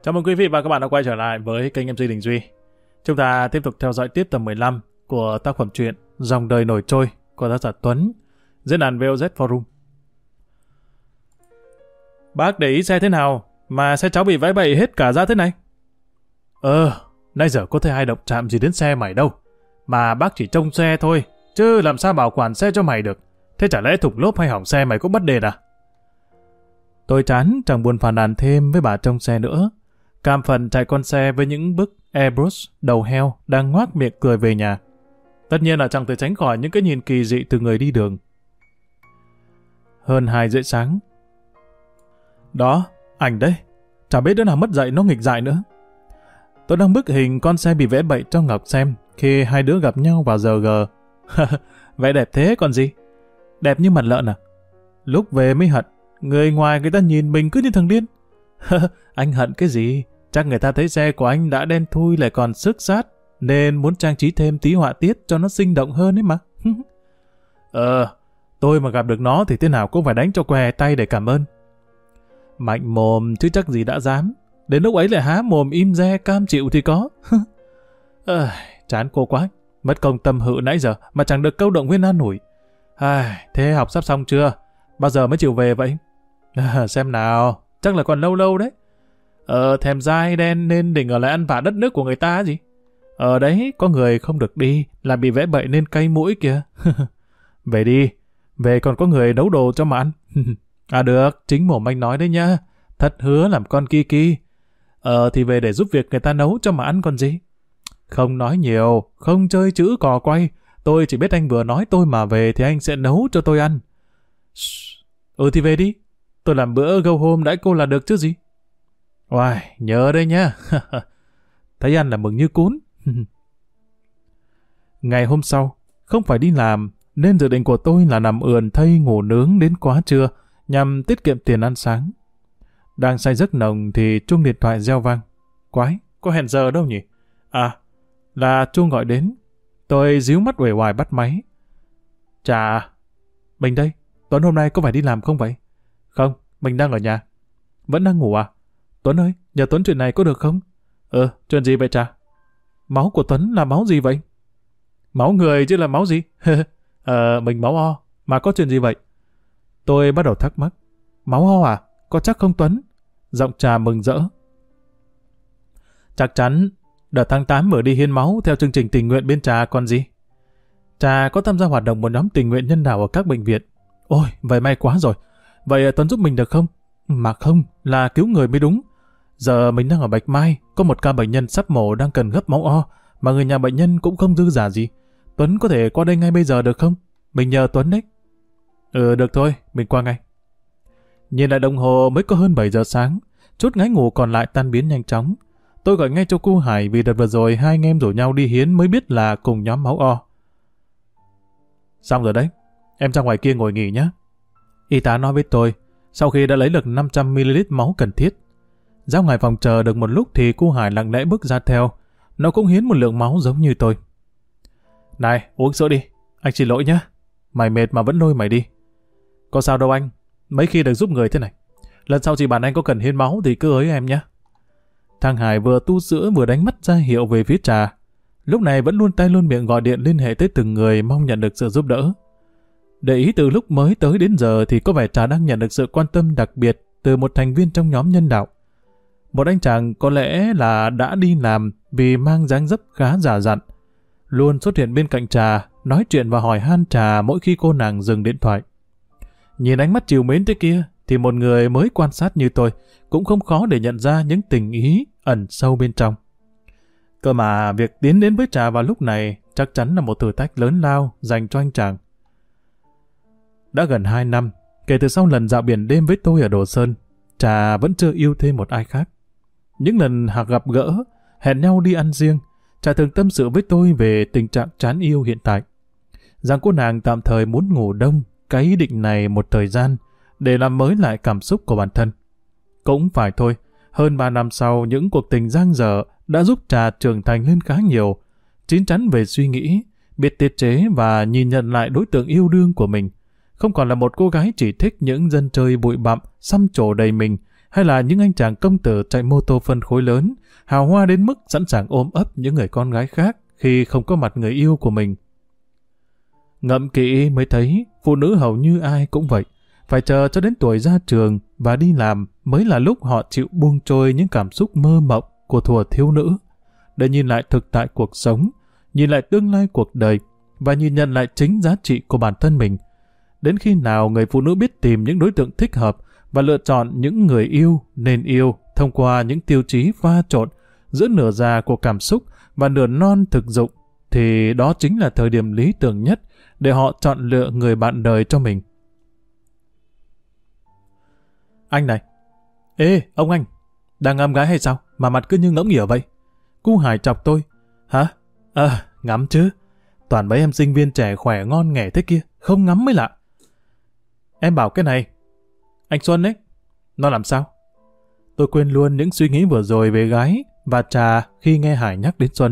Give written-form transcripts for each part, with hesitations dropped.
Chào mừng quý vị và các bạn đã quay trở lại với kênh MC Đình Duy. Chúng ta tiếp tục theo dõi tiếp tập 15 của tác phẩm truyện Dòng đời nổi trôi của tác giả Tuấn, diễn đàn VOZ Forum. Bác để ý xe thế nào mà xe cháu bị vãi bậy hết cả ra thế này? Nãy giờ có thấy ai động chạm gì đến xe mày đâu. Mà bác chỉ trông xe thôi, chứ làm sao bảo quản xe cho mày được. Thế chả lẽ thủng lốp hay hỏng xe mày cũng bắt đền à? Tôi chán chẳng buồn phàn nàn thêm với bà trông xe nữa. Cam phần chạy con xe với những bức airbrush đầu heo đang ngoác miệng cười về nhà. Tất nhiên là chẳng thể tránh khỏi những cái nhìn kỳ dị từ người đi đường. Hơn 2 rưỡi sáng. Đó, ảnh đấy. Chả biết đứa nào mất dạy nó nghịch dại nữa. Tôi đang bức hình con xe bị vẽ bậy cho Ngọc xem khi hai đứa gặp nhau vào giờ G. Vẽ đẹp thế còn gì? Đẹp như mặt lợn à? Lúc về mới hận. Người ngoài người ta nhìn mình cứ như thằng điên. Anh hận cái gì? Chắc người ta thấy xe của anh đã đen thui lại còn xước sát, nên muốn trang trí thêm tí họa tiết cho nó sinh động hơn ấy mà. Tôi mà gặp được nó thì thế nào cũng phải đánh cho què tay để cảm ơn. Mạnh mồm chứ chắc gì đã dám. Đến lúc ấy lại há mồm im re cam chịu thì có. Chán cô quá. Mất công tâm hự nãy giờ mà chẳng được câu động viên an ủi. Thế học sắp xong chưa? Bao giờ mới chịu về vậy? Xem nào, chắc là còn lâu lâu đấy. Thèm dai đen nên định ở lại ăn vạ đất nước của người ta gì. Đấy, có người không được đi là bị vẽ bậy nên cay mũi kìa. Về đi, về còn có người nấu đồ cho mà ăn. Được, chính mồm anh nói đấy nhá. Thật hứa làm con Kiki. Thì về để giúp việc người ta nấu cho mà ăn còn gì. Không nói nhiều, không chơi chữ cò quay. Tôi chỉ biết anh vừa nói tôi mà về thì anh sẽ nấu cho tôi ăn. Thì về đi. Tôi làm bữa go home đãi cô là được chứ gì. Oài, nhớ đây nhá. Thấy ăn là mừng như cún. Ngày hôm sau, không phải đi làm, nên dự định của tôi là nằm ườn thây ngủ nướng đến quá trưa, nhằm tiết kiệm tiền ăn sáng. Đang say giấc nồng thì chuông điện thoại reo vang. Quái, có hẹn giờ đâu nhỉ? Là chuông gọi đến. Tôi díu mắt uể oải bắt máy. Chà, mình đây. Tuấn hôm nay có phải đi làm không vậy? Không, mình đang ở nhà. Vẫn đang ngủ à? Tuấn ơi, nhờ Tuấn chuyện này có được không? Chuyện gì vậy cha? Máu của Tuấn là máu gì vậy? Máu người chứ là máu gì? Mình máu O. Mà có chuyện gì vậy? Tôi bắt đầu thắc mắc. Máu O à? Có chắc không Tuấn? Giọng Trà mừng rỡ. Chắc chắn. Đợt tháng 8 vừa đi hiến máu theo chương trình tình nguyện bên Trà còn gì. Trà có tham gia hoạt động một nhóm tình nguyện nhân đạo ở các bệnh viện. Ôi, vậy may quá rồi. Vậy Tuấn giúp mình được không? Mà không, là cứu người mới đúng. Giờ mình đang ở Bạch Mai, có một ca bệnh nhân sắp mổ đang cần gấp máu O, mà người nhà bệnh nhân cũng không dư giả gì. Tuấn có thể qua đây ngay bây giờ được không? Mình nhờ Tuấn đấy. Được thôi, mình qua ngay. Nhìn lại đồng hồ mới có hơn 7 giờ sáng, chút ngáy ngủ còn lại tan biến nhanh chóng. Tôi gọi ngay cho cô Hải vì đợt vừa rồi hai anh em rủ nhau đi hiến mới biết là cùng nhóm máu O. Xong rồi đấy, em ra ngoài kia ngồi nghỉ nhé. Y tá nói với tôi, sau khi đã lấy được 500ml máu cần thiết. Ra ngoài phòng chờ được một lúc thì cô Hải lặng lẽ bước ra theo. Nó cũng hiến một lượng máu giống như tôi. Này, uống sữa đi. Anh xin lỗi nhé. Mày mệt mà vẫn lôi mày đi. Có sao đâu anh. Mấy khi được giúp người thế này. Lần sau chị bạn anh có cần hiến máu thì cứ ới em nhé. Thằng Hải vừa tu sữa vừa đánh mắt ra hiệu về phía Trà. Lúc này vẫn luôn tay luôn miệng gọi điện liên hệ tới từng người mong nhận được sự giúp đỡ. Để ý từ lúc mới tới đến giờ thì có vẻ Trà đang nhận được sự quan tâm đặc biệt từ một thành viên trong nhóm nhân đạo. Một anh chàng có lẽ là đã đi làm vì mang dáng dấp khá già dặn. Luôn xuất hiện bên cạnh Trà, nói chuyện và hỏi han Trà mỗi khi cô nàng dừng điện thoại. Nhìn ánh mắt trìu mến thế kia thì một người mới quan sát như tôi cũng không khó để nhận ra những tình ý ẩn sâu bên trong. Cơ mà việc tiến đến với Trà vào lúc này chắc chắn là một thử thách lớn lao dành cho anh chàng. Đã gần 2 năm, kể từ sau lần dạo biển đêm với tôi ở Đồ Sơn, Trà vẫn chưa yêu thêm một ai khác. Những lần gặp gỡ, hẹn nhau đi ăn riêng, Trà thường tâm sự với tôi về tình trạng chán yêu hiện tại. Rằng cô nàng tạm thời muốn ngủ đông cái ý định này một thời gian để làm mới lại cảm xúc của bản thân. Cũng phải thôi, hơn 3 năm sau những cuộc tình dang dở đã giúp Trà trưởng thành lên khá nhiều, chín chắn về suy nghĩ, biết tiết chế và nhìn nhận lại đối tượng yêu đương của mình. Không còn là một cô gái chỉ thích những dân chơi bụi bặm, xăm trổ đầy mình, hay là những anh chàng công tử chạy mô tô phân khối lớn, hào hoa đến mức sẵn sàng ôm ấp những người con gái khác khi không có mặt người yêu của mình. Ngẫm kỹ mới thấy phụ nữ hầu như ai cũng vậy, phải chờ cho đến tuổi ra trường và đi làm mới là lúc họ chịu buông trôi những cảm xúc mơ mộng của thuở thiếu nữ, để nhìn lại thực tại cuộc sống, nhìn lại tương lai cuộc đời và nhìn nhận lại chính giá trị của bản thân mình. Đến khi nào người phụ nữ biết tìm những đối tượng thích hợp và lựa chọn những người yêu nên yêu thông qua những tiêu chí pha trộn giữa nửa già của cảm xúc và nửa non thực dụng, thì đó chính là thời điểm lý tưởng nhất để họ chọn lựa người bạn đời cho mình. Anh này! Ê, ông anh! Đang ngắm gái hay sao mà mặt cứ như ngỗng nghỉa vậy? Cu Hải chọc tôi. Hả? Ngắm chứ. Toàn mấy em sinh viên trẻ khỏe ngon nghẻ thế kia, không ngắm mới lạ. Em bảo cái này. Anh Xuân ấy, nó làm sao? Tôi quên luôn những suy nghĩ vừa rồi về gái và trà khi nghe Hải nhắc đến Xuân.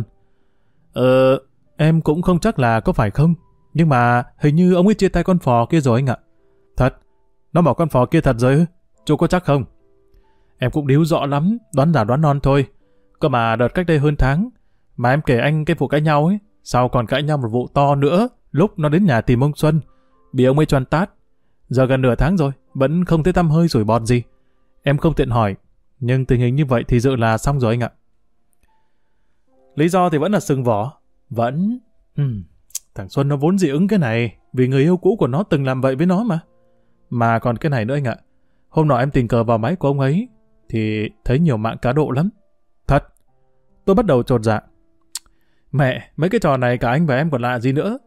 Em cũng không chắc là có phải không, nhưng mà hình như ông ấy chia tay con phò kia rồi anh ạ. Thật? Nó bảo con phò kia thật rồi ư? Chú có chắc không? Em cũng điếu rõ lắm, đoán giả đoán non thôi. Cơ mà đợt cách đây hơn tháng, mà em kể anh cái vụ cãi nhau ấy, sau còn cãi nhau một vụ to nữa, lúc nó đến nhà tìm ông Xuân, bị ông ấy choan tát. Giờ gần nửa tháng rồi, vẫn không thấy tăm hơi rủi bọt gì. Em không tiện hỏi, nhưng tình hình như vậy thì dự là xong rồi anh ạ. Lý do thì vẫn là sừng vỏ. Vẫn... Thằng Xuân nó vốn dị ứng cái này, vì người yêu cũ của nó từng làm vậy với nó mà. Mà còn cái này nữa anh ạ. Hôm nọ em tình cờ vào máy của ông ấy, thì thấy nhiều mạng cá độ lắm. Thật. Tôi bắt đầu chột dạ. Mẹ, mấy cái trò này cả anh và em còn lạ gì nữa.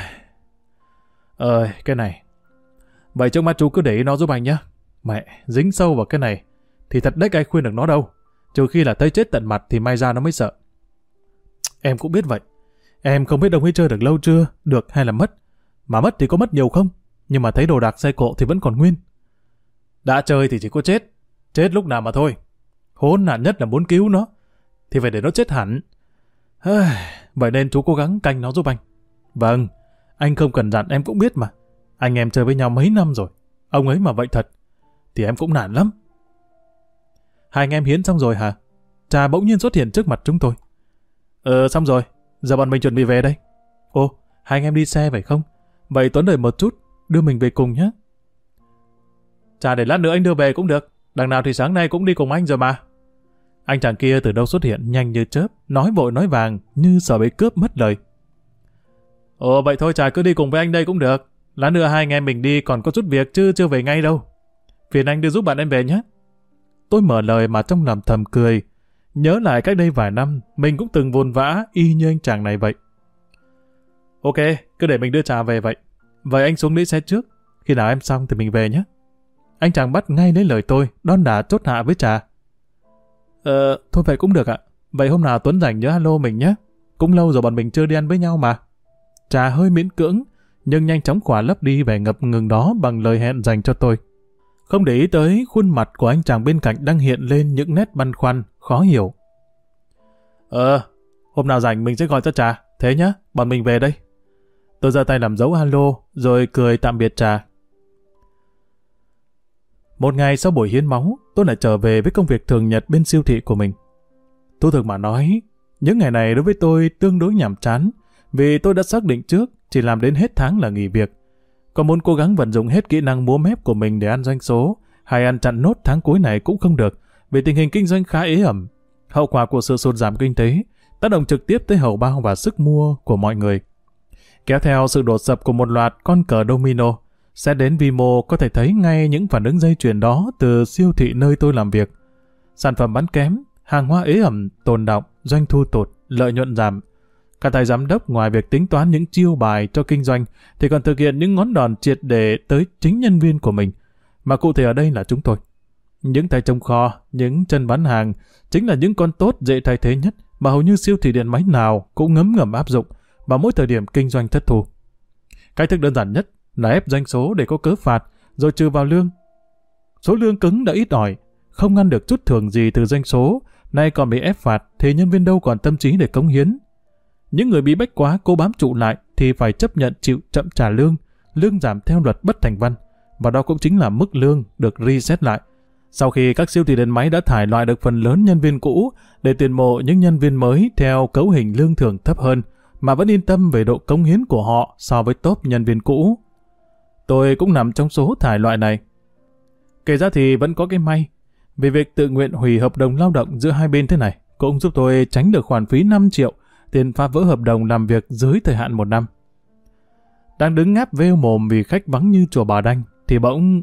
Cái này. Vậy trước mắt chú cứ để ý nó giúp anh nhé. Mẹ, dính sâu vào cái này, thì thật đếch ai khuyên được nó đâu. Trừ khi là thấy chết tận mặt thì may ra nó mới sợ. Em cũng biết vậy. Em không biết ông ấy chơi được lâu chưa, được hay là mất. Mà mất thì có mất nhiều không? Nhưng mà thấy đồ đạc xe cộ thì vẫn còn nguyên. Đã chơi thì chỉ có chết. Chết lúc nào mà thôi. Khốn nạn nhất là muốn cứu nó, thì phải để nó chết hẳn. Vậy nên chú cố gắng canh nó giúp anh. Vâng, anh không cần dặn em cũng biết mà. Anh em chơi với nhau mấy năm rồi. Ông ấy mà vậy thật, thì em cũng nản lắm. Hai anh em hiến xong rồi hả? Trà bỗng nhiên xuất hiện trước mặt chúng tôi. Xong rồi. Giờ bọn mình chuẩn bị về đây. Ồ, hai anh em đi xe phải không? Vậy Tuấn đợi một chút, đưa mình về cùng nhé. Chà, để lát nữa anh đưa về cũng được. Đằng nào thì sáng nay cũng đi cùng anh rồi mà. Anh chàng kia từ đâu xuất hiện nhanh như chớp, nói vội nói vàng như sợ bị cướp mất lời. Ồ, vậy thôi Trà cứ đi cùng với anh đây cũng được. Lát nữa hai anh em mình đi còn có chút việc chứ chưa về ngay đâu. Phiền anh đưa giúp bạn em về nhé. Tôi mở lời mà trong lòng thầm cười. Nhớ lại cách đây vài năm, mình cũng từng vồn vã y như anh chàng này vậy. Ok, cứ để mình đưa Trà về vậy. Vậy anh xuống lấy xe trước. Khi nào em xong thì mình về nhé. Anh chàng bắt ngay lấy lời tôi, đon đả chốt hạ với Trà. Thôi vậy cũng được ạ. Vậy hôm nào Tuấn rảnh nhớ alo mình nhé. Cũng lâu rồi bọn mình chưa đi ăn với nhau mà. Trà hơi miễn cưỡng, nhưng nhanh chóng khỏa lấp đi vẻ ngập ngừng đó bằng lời hẹn dành cho tôi. Không để ý tới khuôn mặt của anh chàng bên cạnh đang hiện lên những nét băn khoăn, khó hiểu. Hôm nào rảnh mình sẽ gọi cho Trà. Thế nhá, bọn mình về đây. Tôi giơ tay làm dấu alo, rồi cười tạm biệt Trà. Một ngày sau buổi hiến máu, tôi lại trở về với công việc thường nhật bên siêu thị của mình. Thú thực mà nói, những ngày này đối với tôi tương đối nhàm chán, vì tôi đã xác định trước chỉ làm đến hết tháng là nghỉ việc. Còn muốn cố gắng vận dụng hết kỹ năng múa mép của mình để ăn doanh số, hay ăn chặn nốt tháng cuối này cũng không được, vì tình hình kinh doanh khá ế ẩm. Hậu quả của sự sụt giảm kinh tế tác động trực tiếp tới hầu bao và sức mua của mọi người, kéo theo sự đổ sập của một loạt con cờ domino. Xét đến vi mô có thể thấy ngay những phản ứng dây chuyền đó từ siêu thị nơi tôi làm việc. Sản phẩm bán kém, hàng hóa ế ẩm, tồn đọng, doanh thu tụt, lợi nhuận giảm. Cả thầy giám đốc ngoài việc tính toán những chiêu bài cho kinh doanh thì còn thực hiện những ngón đòn triệt để tới chính nhân viên của mình, mà cụ thể ở đây là chúng tôi. Những tay trông kho, những chân bán hàng chính là những con tốt dễ thay thế nhất mà hầu như siêu thị điện máy nào cũng ngấm ngầm áp dụng vào mỗi thời điểm kinh doanh thất thu. Cách thức đơn giản nhất là ép doanh số để có cớ phạt, rồi trừ vào lương. Số lương cứng đã ít ỏi, không ăn được chút thưởng gì từ doanh số, nay còn bị ép phạt thì nhân viên đâu còn tâm trí để cống hiến. Những người bị bách quá cố bám trụ lại thì phải chấp nhận chịu chậm trả lương giảm theo luật bất thành văn, và đó cũng chính là mức lương được reset lại. Sau khi các siêu thị điện máy đã thải loại được phần lớn nhân viên cũ để tuyển mộ những nhân viên mới theo cấu hình lương thưởng thấp hơn, mà vẫn yên tâm về độ cống hiến của họ so với top nhân viên cũ. Tôi cũng nằm trong số thải loại này. Kể ra thì vẫn có cái may, vì việc tự nguyện hủy hợp đồng lao động giữa hai bên thế này cũng giúp tôi tránh được khoản phí 5 triệu tiền phá vỡ hợp đồng làm việc dưới thời hạn 1 năm. Đang đứng ngáp vêu mồm vì khách vắng như chùa Bà Đanh, thì bỗng...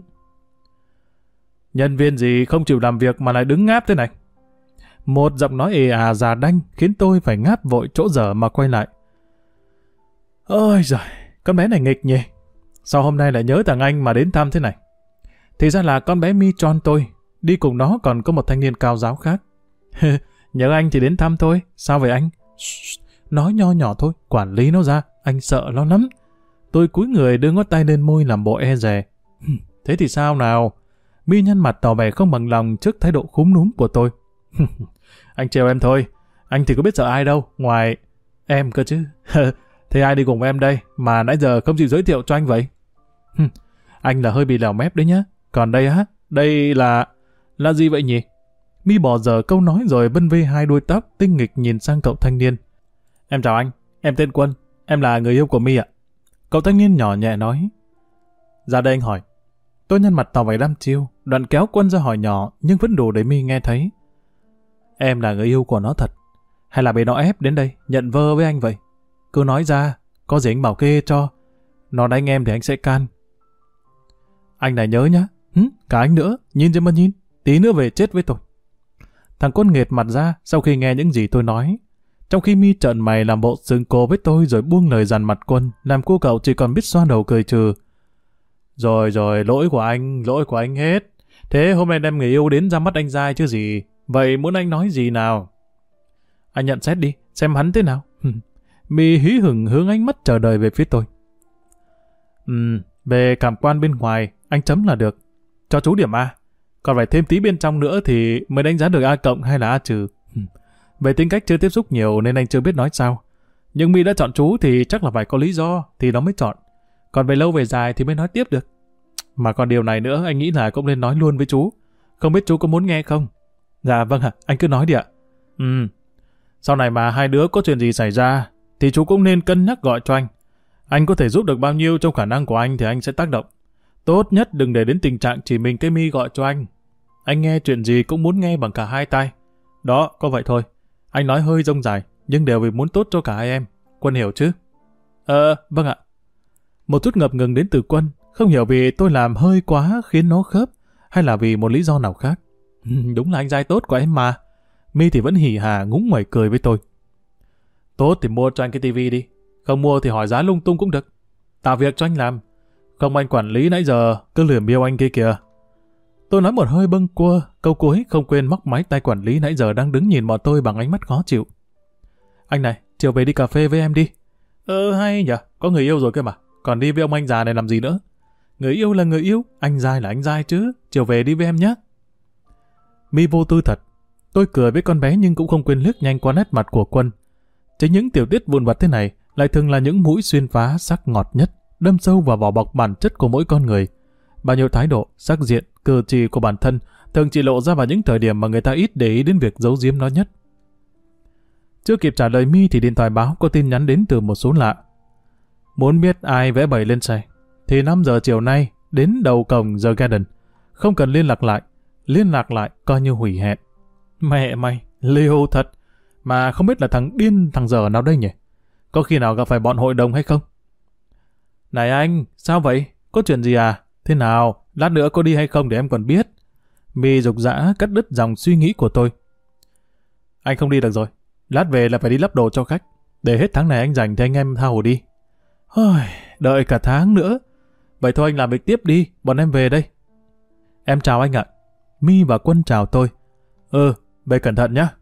Nhân viên gì không chịu làm việc mà lại đứng ngáp thế này? Một giọng nói ề à già đanh khiến tôi phải ngáp vội chỗ dở mà quay lại. Ôi giời, con bé này nghịch nhỉ? Sao hôm nay lại nhớ thằng anh mà đến thăm thế này? Thì ra là con bé Mi Tròn tôi, đi cùng nó còn có một thanh niên cao giáo khác. Nhớ anh thì đến thăm thôi, sao vậy anh? Nói nho nhỏ thôi, quản lý nó ra, anh sợ nó lắm. Tôi cúi người đưa ngón tay lên môi làm bộ e dè. Thế thì sao nào? Mi nhăn mặt tỏ vẻ không bằng lòng trước thái độ khúm núm của tôi. Anh trêu em thôi, anh thì có biết sợ ai đâu, ngoài em cơ chứ. Thế ai đi cùng em đây mà nãy giờ không chịu giới thiệu cho anh vậy? Anh là hơi bị lèo mép đấy nhá. Còn đây á, đây là gì vậy nhỉ? Mi bỏ dở câu nói rồi vân vê hai đuôi tóc tinh nghịch nhìn sang cậu thanh niên. Em chào anh, em tên Quân, em là người yêu của Mi ạ. Cậu thanh niên nhỏ nhẹ nói. Ra đây anh hỏi. Tôi nhăn mặt tỏ vẻ đăm chiêu, đoạn kéo Quân ra hỏi nhỏ nhưng vẫn đủ để Mi nghe thấy. Em là người yêu của nó thật, hay là bị nó ép đến đây nhận vơ với anh vậy? Cứ nói ra, có gì anh bảo kê cho. Nó đánh em thì anh sẽ can. Anh này nhớ nhá, cả anh nữa, nhìn cho mà nhìn, tí nữa về chết với tôi. Thằng Quân nghệt mặt ra sau khi nghe những gì tôi nói. Trong khi Mi trợn mày làm bộ sừng cô với tôi rồi buông lời dằn mặt Quân, làm cô cậu chỉ còn biết xoa đầu cười trừ. Rồi, lỗi của anh hết. Thế hôm nay đem người yêu đến ra mắt anh dai chứ gì. Vậy muốn anh nói gì nào? Anh nhận xét đi, xem hắn thế nào. Mi hí hửng hướng ánh mắt chờ đợi về phía tôi. Về cảm quan bên ngoài, anh chấm là được. Cho chú điểm A. Còn phải thêm tí bên trong nữa thì mới đánh giá được A cộng hay là A trừ. Về tính cách chưa tiếp xúc nhiều nên anh chưa biết nói sao. Nhưng Mi đã chọn chú thì chắc là phải có lý do thì nó mới chọn. Còn về lâu về dài thì mới nói tiếp được. Mà còn điều này nữa anh nghĩ là cũng nên nói luôn với chú. Không biết chú có muốn nghe không? Dạ vâng ạ, anh cứ nói đi ạ. Sau này mà hai đứa có chuyện gì xảy ra thì chú cũng nên cân nhắc gọi cho anh. Anh có thể giúp được bao nhiêu trong khả năng của anh thì anh sẽ tác động. Tốt nhất đừng để đến tình trạng chỉ mình cái Mi gọi cho anh. Anh nghe chuyện gì cũng muốn nghe bằng cả hai tai. Đó, có vậy thôi. Anh nói hơi dông dài, nhưng đều vì muốn tốt cho cả hai em. Quân hiểu chứ? Vâng ạ. Một chút ngập ngừng đến từ Quân, không hiểu vì tôi làm hơi quá khiến nó khớp, hay là vì một lý do nào khác. Đúng là anh giai tốt của em mà. Mi thì vẫn hỉ hà ngúng nguẩy cười với tôi. Tốt thì mua cho anh cái tivi đi. Không mua thì hỏi giá lung tung cũng được. Tạo việc cho anh làm. Không anh quản lý nãy giờ cứ lườm biêu anh kia kìa. Tôi nói một hơi bâng quơ, câu cuối không quên móc máy tay quản lý nãy giờ đang đứng nhìn bọn tôi bằng ánh mắt khó chịu. Anh này, chiều về đi cà phê với em đi. Hay nhỉ, có người yêu rồi cơ mà. Còn đi với ông anh già này làm gì nữa? Người yêu là người yêu, anh dai là anh dai chứ. Chiều về đi với em nhé. Mi vô tư thật. Tôi cười với con bé nhưng cũng không quên liếc nhanh qua nét mặt của Quân. Chính những tiểu tiết vụn vặt thế này lại thường là những mũi xuyên phá sắc ngọt nhất, đâm sâu vào vỏ bọc bản chất của mỗi con người. Bao nhiêu thái độ, sắc diện, cử chỉ của bản thân thường chỉ lộ ra vào những thời điểm mà người ta ít để ý đến việc giấu giếm nó nhất. Chưa kịp trả lời Mi thì điện thoại báo có tin nhắn đến từ một số lạ. Muốn biết ai vẽ bậy lên xe thì 5 giờ chiều nay đến đầu cổng The Garden. Không cần liên lạc lại coi như hủy hẹn. Mẹ mày, liều thật. Mà không biết là thằng điên thằng dở nào đây nhỉ? Có khi nào gặp phải bọn hội đồng hay không? Này anh, sao vậy? Có chuyện gì à? Thế nào? Lát nữa có đi hay không để em còn biết. Mi rục rã cắt đứt dòng suy nghĩ của tôi. Anh không đi được rồi. Lát về là phải đi lắp đồ cho khách. Để hết tháng này anh dành thì anh em tha hồ đi. Đợi cả tháng nữa. Vậy thôi anh làm việc tiếp đi, bọn em về đây. Em chào anh ạ. Mi và Quân chào tôi. Về cẩn thận nhé.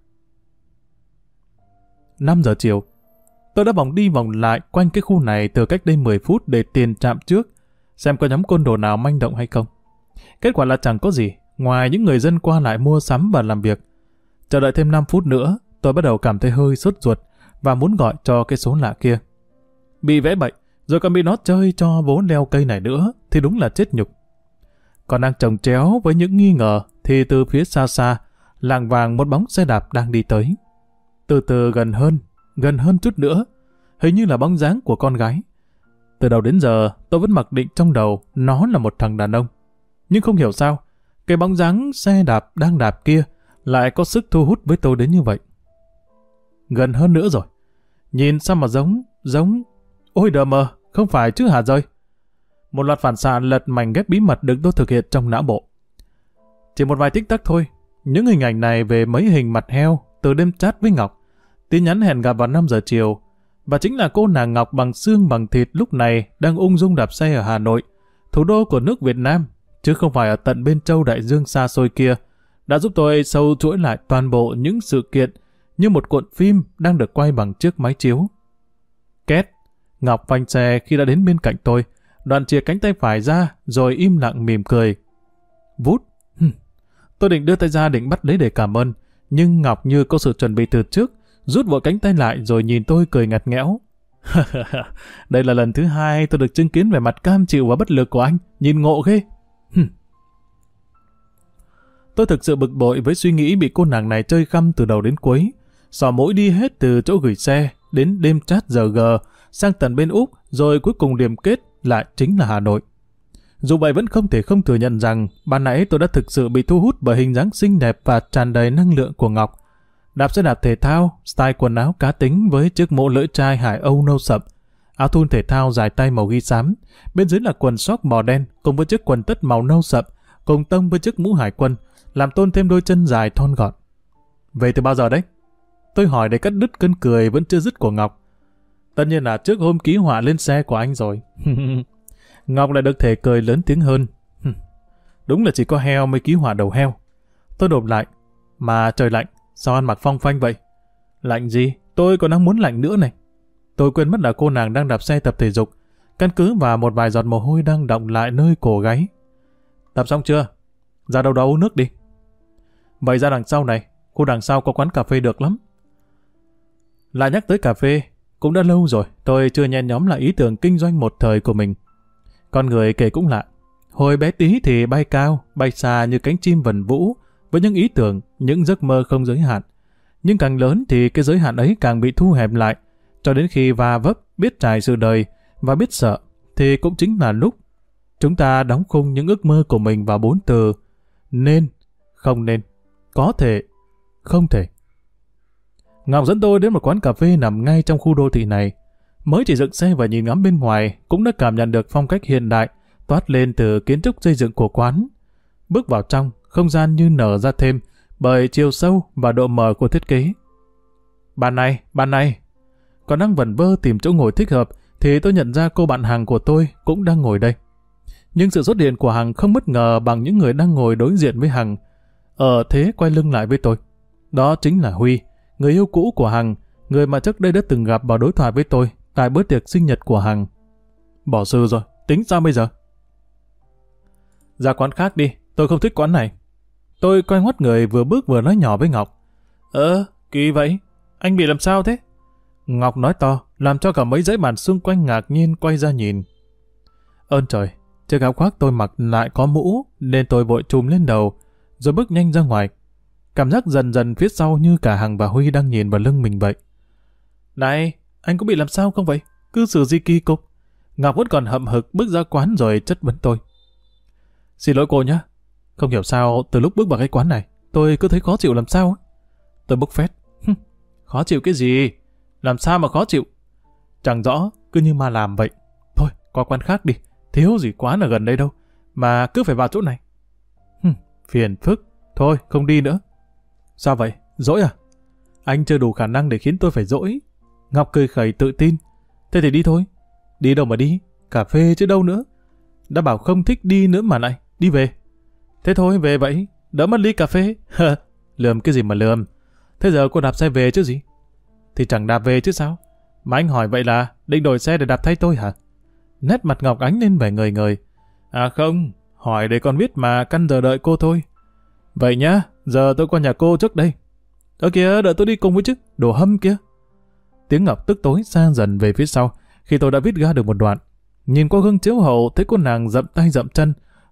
5 giờ chiều. Tôi đã vòng đi vòng lại quanh cái khu này từ cách đây 10 phút để tiền trạm trước, xem có nhóm côn đồ nào manh động hay không. Kết quả là chẳng có gì, ngoài những người dân qua lại mua sắm và làm việc. Chờ đợi thêm 5 phút nữa, tôi bắt đầu cảm thấy hơi sốt ruột và muốn gọi cho cái số lạ kia. Bị vẽ bậy, rồi còn bị nó chơi cho vố leo cây này nữa, thì đúng là chết nhục. Còn đang chồng chéo với những nghi ngờ, thì từ phía xa xa, làng vàng một bóng xe đạp đang đi tới. Từ từ gần hơn chút nữa, hình như là bóng dáng của con gái. Từ đầu đến giờ, tôi vẫn mặc định trong đầu nó là một thằng đàn ông. Nhưng không hiểu sao, cái bóng dáng xe đạp đang đạp kia lại có sức thu hút với tôi đến như vậy. Gần hơn nữa rồi. Nhìn sao mà giống... Ôi đờ mờ, không phải chứ hả rơi. Một loạt phản xạ lật mảnh ghép bí mật được tôi thực hiện trong não bộ. Chỉ một vài tích tắc thôi, những hình ảnh này về mấy hình mặt heo từ đêm chat với Ngọc, tin nhắn hẹn gặp vào 5 giờ chiều, và chính là cô nàng Ngọc bằng xương bằng thịt lúc này đang ung dung đạp xe ở Hà Nội, thủ đô của nước Việt Nam, chứ không phải ở tận bên châu đại dương xa xôi kia, đã giúp tôi sâu chuỗi lại toàn bộ những sự kiện như một cuộn phim đang được quay bằng chiếc máy chiếu. Két, Ngọc phanh xe khi đã đến bên cạnh tôi, đoạn chìa cánh tay phải ra rồi im lặng mỉm cười. Vút. Tôi định đưa tay ra định bắt lấy để cảm ơn, nhưng Ngọc như có sự chuẩn bị từ trước, rút vội cánh tay lại rồi nhìn tôi cười ngặt nghẽo. Đây là lần thứ 2 tôi được chứng kiến vẻ mặt cam chịu và bất lực của anh, nhìn ngộ ghê. Tôi thực sự bực bội với suy nghĩ bị cô nàng này chơi khăm từ đầu đến cuối, xỏ mũi đi hết từ chỗ gửi xe đến đêm chat giờ G, sang tận bên Úc, rồi cuối cùng điểm kết lại chính là Hà Nội. Dù vậy vẫn không thể không thừa nhận rằng ban nãy tôi đã thực sự bị thu hút bởi hình dáng xinh đẹp và tràn đầy năng lượng của Ngọc. Đạp xe đạp thể thao, style quần áo cá tính với chiếc mũ lưỡi trai Hải Âu nâu sậm, áo thun thể thao dài tay màu ghi xám, bên dưới là quần sóc bò đen cùng với chiếc quần tất màu nâu sậm, cùng tông với chiếc mũ hải quân, làm tôn thêm đôi chân dài thon gọn. Về từ bao giờ đấy? Tôi hỏi để cắt đứt cơn cười vẫn chưa dứt của Ngọc. Tất nhiên là trước hôm ký họa lên xe của anh rồi. Ngọc lại được thể cười lớn tiếng hơn. Đúng là chỉ có heo mới ký họa đầu heo. Tôi đột lại. Mà trời lạnh, sao ăn mặc phong phanh vậy? Lạnh gì? Tôi còn đang muốn lạnh nữa này. Tôi quên mất là cô nàng đang đạp xe tập thể dục, căn cứ vào một vài giọt mồ hôi đang đọng lại nơi cổ gáy. Tập xong chưa? Ra đâu đó uống nước đi. Vậy ra đằng sau này, khu đằng sau có quán cà phê được lắm. Lại nhắc tới cà phê, cũng đã lâu rồi tôi chưa nhen nhóm lại ý tưởng kinh doanh một thời của mình. Con người kể cũng lạ. Hồi bé tí thì bay cao, bay xa như cánh chim vần vũ, với những ý tưởng, những giấc mơ không giới hạn. Nhưng càng lớn thì cái giới hạn ấy càng bị thu hẹp lại, cho đến khi va vấp, biết trải sự đời và biết sợ, thì cũng chính là lúc chúng ta đóng khung những ước mơ của mình vào 4 từ: nên, không nên, có thể, không thể. Ngọc dẫn tôi đến một quán cà phê nằm ngay trong khu đô thị này. Mới chỉ dựng xe và nhìn ngắm bên ngoài cũng đã cảm nhận được phong cách hiện đại toát lên từ kiến trúc xây dựng của quán. Bước vào trong, không gian như nở ra thêm bởi chiều sâu và độ mở của thiết kế. Bạn này. Còn đang vẩn vơ tìm chỗ ngồi thích hợp thì tôi nhận ra cô bạn Hằng của tôi cũng đang ngồi đây. Nhưng sự xuất hiện của Hằng không bất ngờ bằng những người đang ngồi đối diện với Hằng. Ở thế quay lưng lại với tôi. Đó chính là Huy, người yêu cũ của Hằng, người mà trước đây đã từng gặp vào đối thoại với tôi tại bữa tiệc sinh nhật của Hằng. Bỏ sư rồi, tính sao bây giờ? Ra quán khác đi, tôi không thích quán này. Tôi quay ngoắt người vừa bước vừa nói nhỏ với Ngọc. Kỳ vậy, anh bị làm sao thế? Ngọc nói to, làm cho cả mấy dãy bàn xung quanh ngạc nhiên quay ra nhìn. Ơn trời, chiếc áo khoác tôi mặc lại có mũ, nên tôi vội trùm lên đầu, rồi bước nhanh ra ngoài. Cảm giác dần dần phía sau như cả Hằng và Huy đang nhìn vào lưng mình vậy. Này, anh có bị làm sao không vậy? Cứ xử gì kỳ cục. Ngọc vẫn còn hậm hực bước ra quán rồi chất vấn tôi. Xin lỗi cô nhé. Không hiểu sao từ lúc bước vào cái quán này, tôi cứ thấy khó chịu làm sao. Tôi bốc phét. Khó chịu cái gì? Làm sao mà khó chịu? Chẳng rõ, cứ như ma làm vậy. Thôi, qua quán khác đi. Thiếu gì quán ở gần đây đâu, mà cứ phải vào chỗ này. Phiền phức. Thôi, không đi nữa. Sao vậy? Dỗi à? Anh chưa đủ khả năng để khiến tôi phải dỗi. Ngọc cười khẩy tự tin. Thế thì đi thôi. Đi đâu mà đi? Cà phê chứ đâu nữa. Đã bảo không thích đi nữa mà lại. Đi về. Thế thôi, về vậy. Đỡ mất ly cà phê. Lườm cái gì mà lườm. Thế giờ cô đạp xe về chứ gì? Thì chẳng đạp về chứ sao? Mà anh hỏi vậy là định đổi xe để đạp thay tôi hả? Nét mặt Ngọc ánh lên vẻ ngời ngời. À không, hỏi để con biết mà căn giờ đợi cô thôi. Vậy nhá, giờ tôi qua nhà cô trước đây. Ở kìa, đợi tôi đi cùng với chứ, đồ hâm kia. Tiếng Ngọc tức tối xa dần về phía sau, khi tôi đã vít ga được một đoạn. Nhìn qua gương chiếu hậu thấy cô nàng dậm tay dậm chân,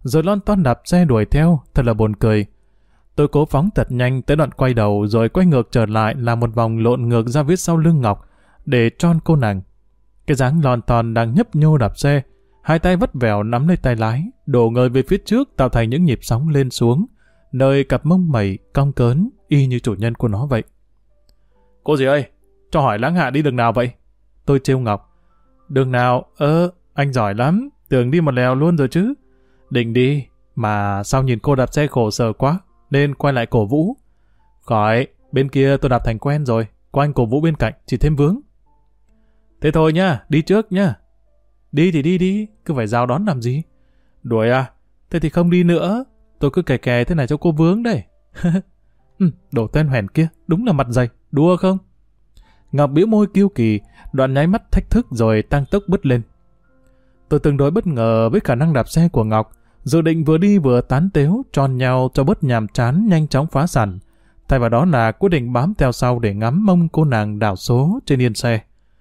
rồi lon ton đạp xe đuổi theo, thật là buồn cười. Tôi cố phóng thật nhanh tới đoạn quay đầu rồi quay ngược trở lại làm một vòng lộn ngược ra phía sau lưng Ngọc để tròn cô nàng. Cái dáng lon ton đang nhấp nhô đạp xe, hai tay vắt vẻo nắm lấy tay lái, đổ người về phía trước tạo thành những nhịp sóng lên xuống, nơi cặp mông mẩy cong cớn y như chủ nhân của nó vậy. Cô gì ơi, cho hỏi Lãng Hạ đi đường nào vậy? Tôi trêu Ngọc. Đường nào? Anh giỏi lắm, tưởng đi một lèo luôn rồi chứ. Định đi, mà sao nhìn cô đạp xe khổ sở quá, nên quay lại cổ vũ. Khỏi, bên kia tôi đạp thành quen rồi, có anh cổ vũ bên cạnh, chỉ thêm vướng. Thế thôi nhá, đi trước nhá. Đi thì đi, cứ phải giao đón làm gì? Đuổi à? Thế thì không đi nữa, tôi cứ kè kè thế này cho cô vướng đây. Đồ tên hoẻn kia, đúng là mặt dày, đùa không? Ngọc bĩu môi kiêu kỳ, đoạn nháy mắt thách thức rồi tăng tốc bứt lên. Tôi tương đối bất ngờ với khả năng đạp xe của Ngọc, dự định vừa đi vừa tán tếu tròn nhau cho bớt nhàm chán nhanh chóng phá sản. Thay vào đó là quyết định bám theo sau để ngắm mông cô nàng đảo số trên yên xe.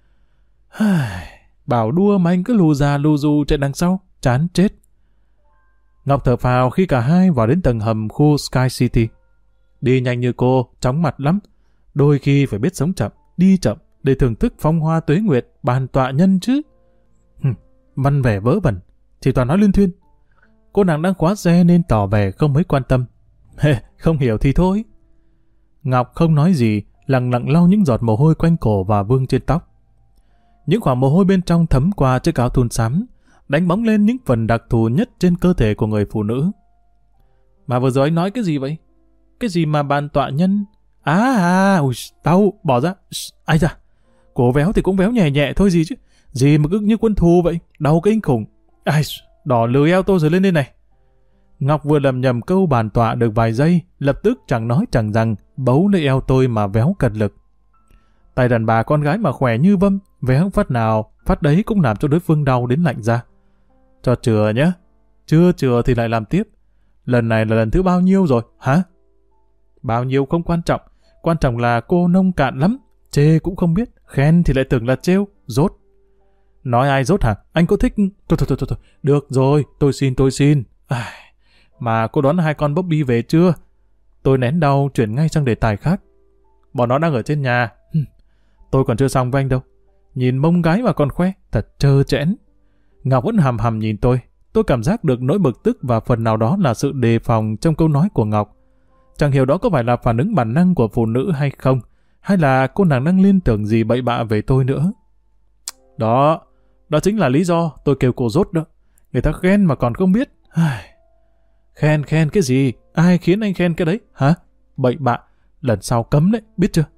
Bảo đua mà anh cứ lù ra lù du chạy đằng sau, chán chết. Ngọc thở phào khi cả hai vào đến tầng hầm khu Sky City. Đi nhanh như cô, chóng mặt lắm. Đôi khi phải biết sống chậm, đi chậm để thưởng thức phong hoa tuế nguyệt, bàn tọa nhân chứ. Văn vẻ vớ vẩn, chỉ toàn nói liên thuyên. Cô nàng đang khóa xe nên tỏ vẻ không mấy quan tâm. Không hiểu thì thôi. Ngọc không nói gì, lặng lặng lau những giọt mồ hôi quanh cổ và vương trên tóc. Những khoảng mồ hôi bên trong thấm qua chiếc áo thun xám, đánh bóng lên những phần đặc thù nhất trên cơ thể của người phụ nữ. Mà vừa rồi anh nói cái gì vậy? Cái gì mà bàn tọa nhân? Ui, đau, bỏ ra. Ai da, cổ véo thì cũng véo nhẹ nhẹ thôi gì chứ. Gì mà cứ như quân thù vậy, đau kinh khủng. Ai, đỏ lười eo tôi rồi lên đây này. Ngọc vừa lầm nhầm câu bàn tọa được vài giây, lập tức chẳng nói chẳng rằng, bấu lấy eo tôi mà véo cật lực. Tay đàn bà con gái mà khỏe như vâm, véo phát nào, phát đấy cũng làm cho đối phương đau đến lạnh ra. Cho chừa nhé, chưa chừa thì lại làm tiếp. Lần này là lần thứ bao nhiêu rồi, hả? Bao nhiêu không quan trọng là cô nông cạn lắm, chê cũng không biết, khen thì lại tưởng là trêu, dốt. Nói ai dốt hả? Anh có thích... Thôi, được rồi, tôi xin. Mà cô đón hai con Bobby về chưa? Tôi nén đau chuyển ngay sang đề tài khác. Bọn nó đang ở trên nhà. Tôi còn chưa xong với anh đâu. Nhìn mông gái mà còn khoe, thật trơ trẽn. Ngọc vẫn hằm hằm nhìn tôi. Tôi cảm giác được nỗi bực tức và phần nào đó là sự đề phòng trong câu nói của Ngọc. Chẳng hiểu đó có phải là phản ứng bản năng của phụ nữ hay không, hay là cô nàng đang liên tưởng gì bậy bạ về tôi nữa. Đó chính là lý do tôi kêu cô dốt đó. Người ta khen mà còn không biết. Khen cái gì? Ai khiến anh khen cái đấy? Hả? Bậy bạ. Lần sau cấm đấy, biết chưa?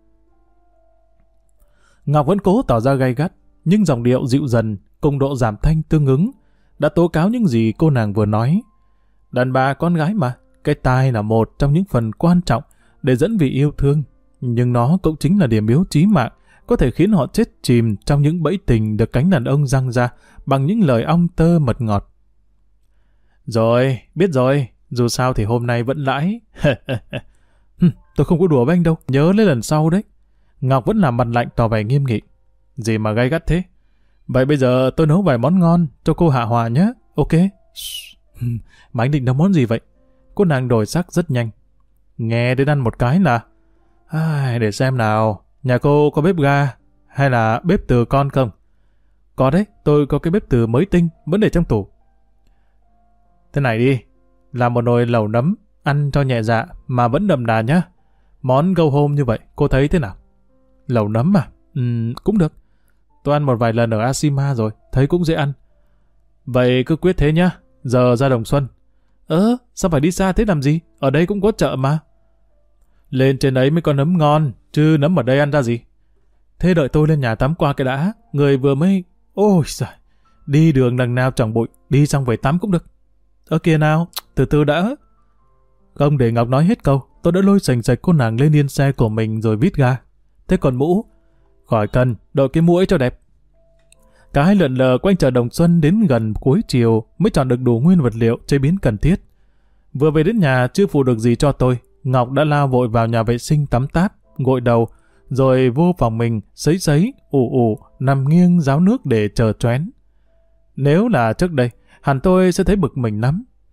Ngọc vẫn cố tỏ ra gay gắt, nhưng giọng điệu dịu dần, cùng độ giảm thanh tương ứng, đã tố cáo những gì cô nàng vừa nói. Đàn bà con gái mà, cái tai là một trong những phần quan trọng để dẫn vị yêu thương, nhưng nó cũng chính là điểm yếu chí mạng, có thể khiến họ chết chìm trong những bẫy tình được cánh đàn ông giăng ra bằng những lời ong tơ mật ngọt. Rồi, biết rồi, dù sao thì hôm nay vẫn lãi. Tôi không có đùa với anh đâu, nhớ lấy lần sau đấy. Ngọc vẫn làm mặt lạnh tỏ vẻ nghiêm nghị. Gì mà gay gắt thế? Vậy bây giờ tôi nấu vài món ngon cho cô hạ hòa nhé, ok? Mà anh định nấu món gì vậy? Cô nàng đổi sắc rất nhanh. Nghe đến ăn một cái là... để xem nào, nhà cô có bếp ga hay là bếp từ con không? Có đấy, tôi có cái bếp từ mới tinh, vẫn để trong tủ. Thế này đi, làm một nồi lẩu nấm, ăn cho nhẹ dạ mà vẫn đậm đà nhá. Món go home như vậy, cô thấy thế nào? Lẩu nấm à? Cũng được. Tôi ăn một vài lần ở Ashima rồi, thấy cũng dễ ăn. Vậy cứ quyết thế nhá, giờ ra Đồng Xuân. Sao phải đi xa thế làm gì? Ở đây cũng có chợ mà. Lên trên ấy mới có nấm ngon, chứ nấm ở đây ăn ra gì? Thế đợi tôi lên nhà tắm qua cái đã, người vừa mới... Ôi giời, đi đường đằng nào chẳng bụi, đi xong về tắm cũng được. Ở kia nào, từ từ đã. Không để Ngọc nói hết câu, tôi đã lôi sành sạch cô nàng lên yên xe của mình rồi vít ga. Thế còn mũ? Khỏi cần, đội cái mũ ấy cho đẹp. Cả hai lượn lờ quanh chợ Đồng Xuân đến gần cuối chiều mới chọn được đủ nguyên vật liệu chế biến cần thiết. Vừa về đến nhà chưa phụ được gì cho tôi, Ngọc đã lao vội vào nhà vệ sinh tắm táp, gội đầu, rồi vô phòng mình sấy ủ nằm nghiêng ráo nước để chờ choén. Nếu là trước đây, hẳn tôi sẽ thấy bực mình lắm.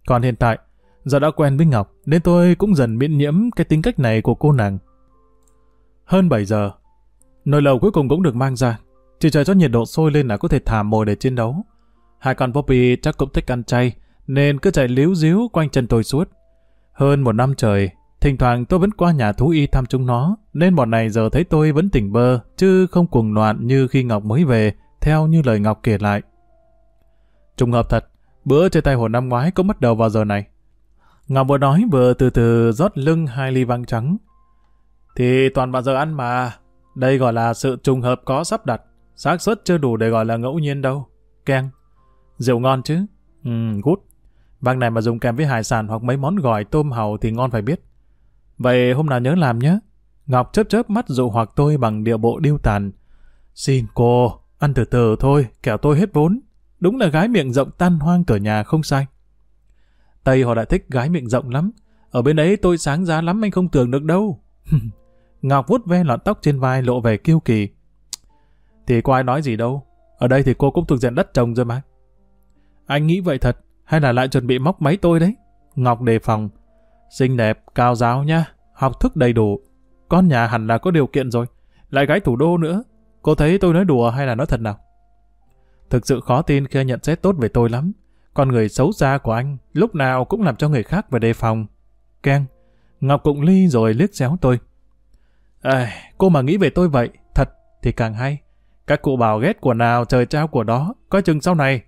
Còn hiện tại, giờ đã quen với Ngọc, nên tôi cũng dần miễn nhiễm cái tính cách này của cô nàng. Hơn 7 giờ, nồi lẩu cuối cùng cũng được mang ra. Chỉ chờ cho nhiệt độ sôi lên là có thể thả mồi để chiến đấu. Hai con Poppy chắc cũng thích ăn chay, nên cứ chạy líu díu quanh chân tôi suốt. Hơn 1 năm trời, thỉnh thoảng tôi vẫn qua nhà thú y thăm chúng nó, nên bọn này giờ thấy tôi vẫn tỉnh bơ, chứ không cuồng loạn như khi Ngọc mới về, theo như lời Ngọc kể lại. Trùng hợp thật, bữa chơi tay hồi năm ngoái cũng bắt đầu vào giờ này. Ngọc vừa nói vừa từ từ rót lưng 2 ly vang trắng. Thì toàn vào giờ ăn mà, đây gọi là sự trùng hợp có sắp đặt, xác suất chưa đủ để gọi là ngẫu nhiên đâu. Keng. Rượu ngon chứ? Good. Vang này mà dùng kèm với hải sản hoặc mấy món gỏi tôm hàu thì ngon phải biết. Vậy hôm nào nhớ làm nhé. Ngọc chớp chớp mắt dụ hoặc tôi bằng điệu bộ điêu tàn. Xin cô, ăn từ từ thôi, kẻo tôi hết vốn. Đúng là gái miệng rộng tan hoang cửa nhà không sai. Tây họ lại thích gái miệng rộng lắm. Ở bên ấy tôi sáng giá lắm anh không tưởng được đâu. Ngọc vuốt ve lọn tóc trên vai lộ vẻ kiêu kỳ. Thì có ai nói gì đâu. Ở đây thì cô cũng thuộc diện đất trồng rồi mà. Anh nghĩ vậy thật, hay là lại chuẩn bị móc máy tôi đấy? Ngọc đề phòng. Xinh đẹp, cao giáo nha, học thức đầy đủ. Con nhà hẳn là có điều kiện rồi. Lại gái thủ đô nữa. Cô thấy tôi nói đùa hay là nói thật nào? Thực sự khó tin khi anh nhận xét tốt về tôi lắm. Con người xấu xa của anh lúc nào cũng làm cho người khác phải đề phòng. Keng. Ngọc cụng ly rồi liếc xéo tôi. Cô mà nghĩ về tôi vậy, thật thì càng hay. Các cụ bảo ghét của nào trời trao của đó, coi chừng sau này.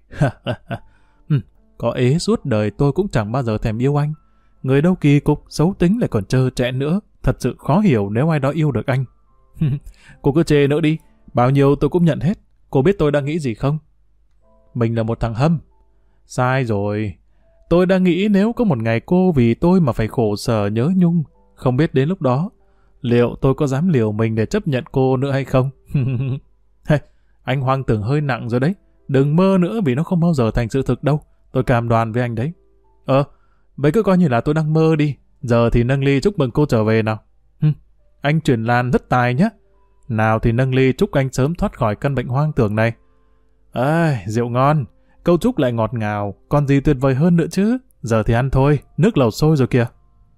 Có ế suốt đời tôi cũng chẳng bao giờ thèm yêu anh. Người đâu kỳ cục, xấu tính lại còn trơ trẽn nữa. Thật sự khó hiểu nếu ai đó yêu được anh. Cô cứ chê nữa đi, bao nhiêu tôi cũng nhận hết. Cô biết tôi đang nghĩ gì không? Mình là một thằng hâm. Sai rồi. Tôi đang nghĩ nếu có một ngày cô vì tôi mà phải khổ sở nhớ nhung, không biết đến lúc đó, liệu tôi có dám liều mình để chấp nhận cô nữa hay không? Hey, anh hoang tưởng hơi nặng rồi đấy. Đừng mơ nữa vì nó không bao giờ thành sự thực đâu. Tôi cam đoan với anh đấy. Vậy cứ coi như là tôi đang mơ đi. Giờ thì nâng ly chúc mừng cô trở về nào. Anh chuyển lan rất tài nhé. Nào thì nâng ly chúc anh sớm thoát khỏi căn bệnh hoang tưởng này. Rượu ngon. Câu chúc lại ngọt ngào. Còn gì tuyệt vời hơn nữa chứ. Giờ thì ăn thôi. Nước lẩu sôi rồi kìa.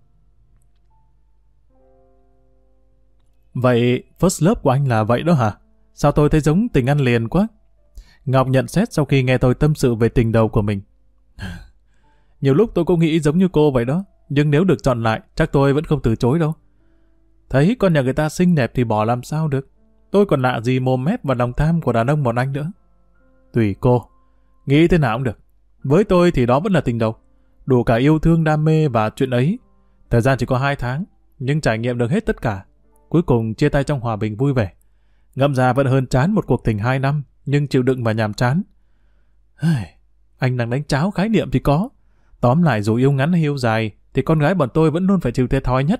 Vậy first love của anh là vậy đó hả? Sao tôi thấy giống tình ăn liền quá? Ngọc nhận xét sau khi nghe tôi tâm sự về tình đầu của mình. Nhiều lúc tôi cũng nghĩ giống như cô vậy đó. Nhưng nếu được chọn lại, chắc tôi vẫn không từ chối đâu. Thấy con nhà người ta xinh đẹp thì bỏ làm sao được. Tôi còn lạ gì mồm mép và lòng tham của đàn ông bọn anh nữa. Tùy cô. Nghĩ thế nào cũng được. Với tôi thì đó vẫn là tình đầu. Đủ cả yêu thương, đam mê và chuyện ấy. Thời gian chỉ có 2 tháng, nhưng trải nghiệm được hết tất cả. Cuối cùng chia tay trong hòa bình vui vẻ. Ngẫm ra vẫn hơn chán một cuộc tình 2 năm, nhưng chịu đựng và nhàm chán. Anh đang đánh tráo khái niệm thì có. Tóm lại dù yêu ngắn hay yêu dài, thì con gái bọn tôi vẫn luôn phải chịu thiệt thòi nhất.